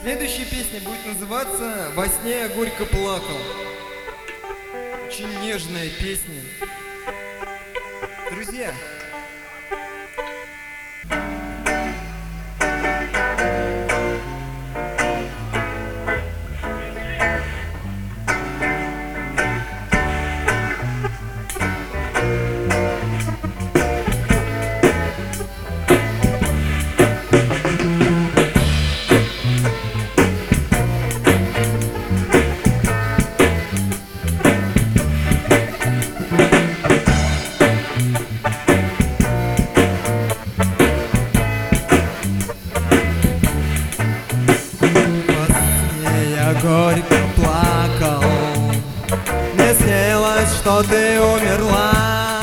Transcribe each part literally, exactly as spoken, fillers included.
Следующая песня будет называться «Во сне я горько плакал». Очень нежная песня. Друзья, горько плакал, мне снилось, что ты умерла.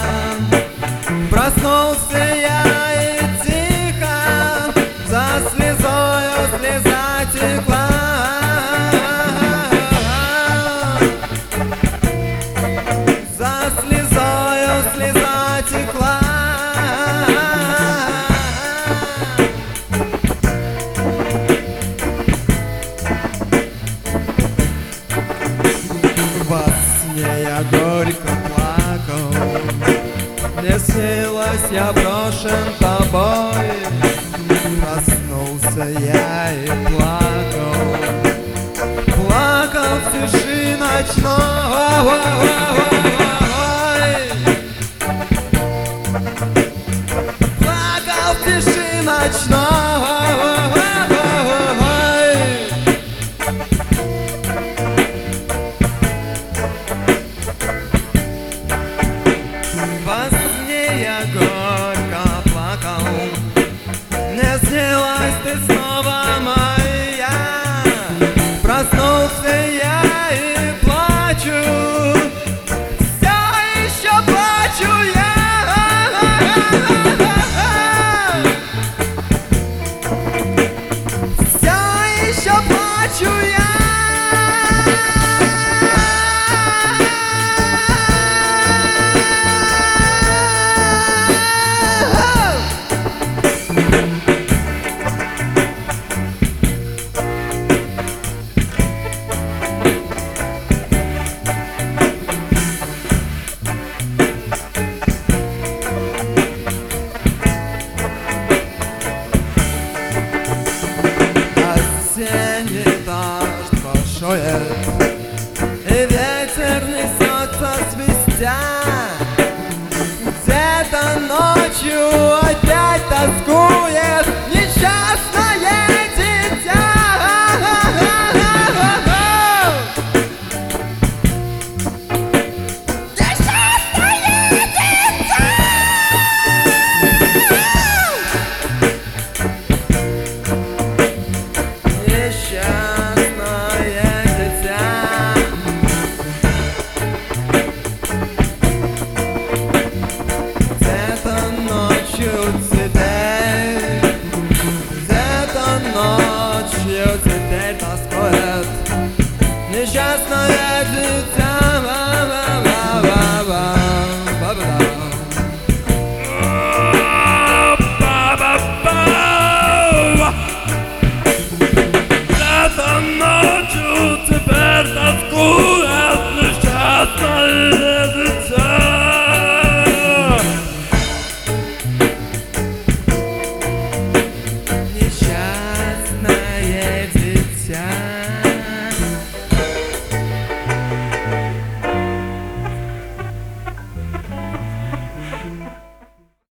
Проснулся я и тихо, за слезою слеза текла. За слезою слеза текла. Во сне я горько плакал, мне снилось, я брошен тобой. Проснулся я и плакал, плакал в тиши ночной. Плакал в тиши ночной. Во сне я горько плакал, мне снилась ты снова моя. Проснулся я и плачу, все еще плачу я. Все еще плачу я. Осенний дождь бушует, и ветер несется свистя. Где-то ночью опять тоскует несчастное дитя. Несчастное дитя. Несчастное дитя. Где-то ночью теперь, где-то ночью теперь тоскует несчастное дитя.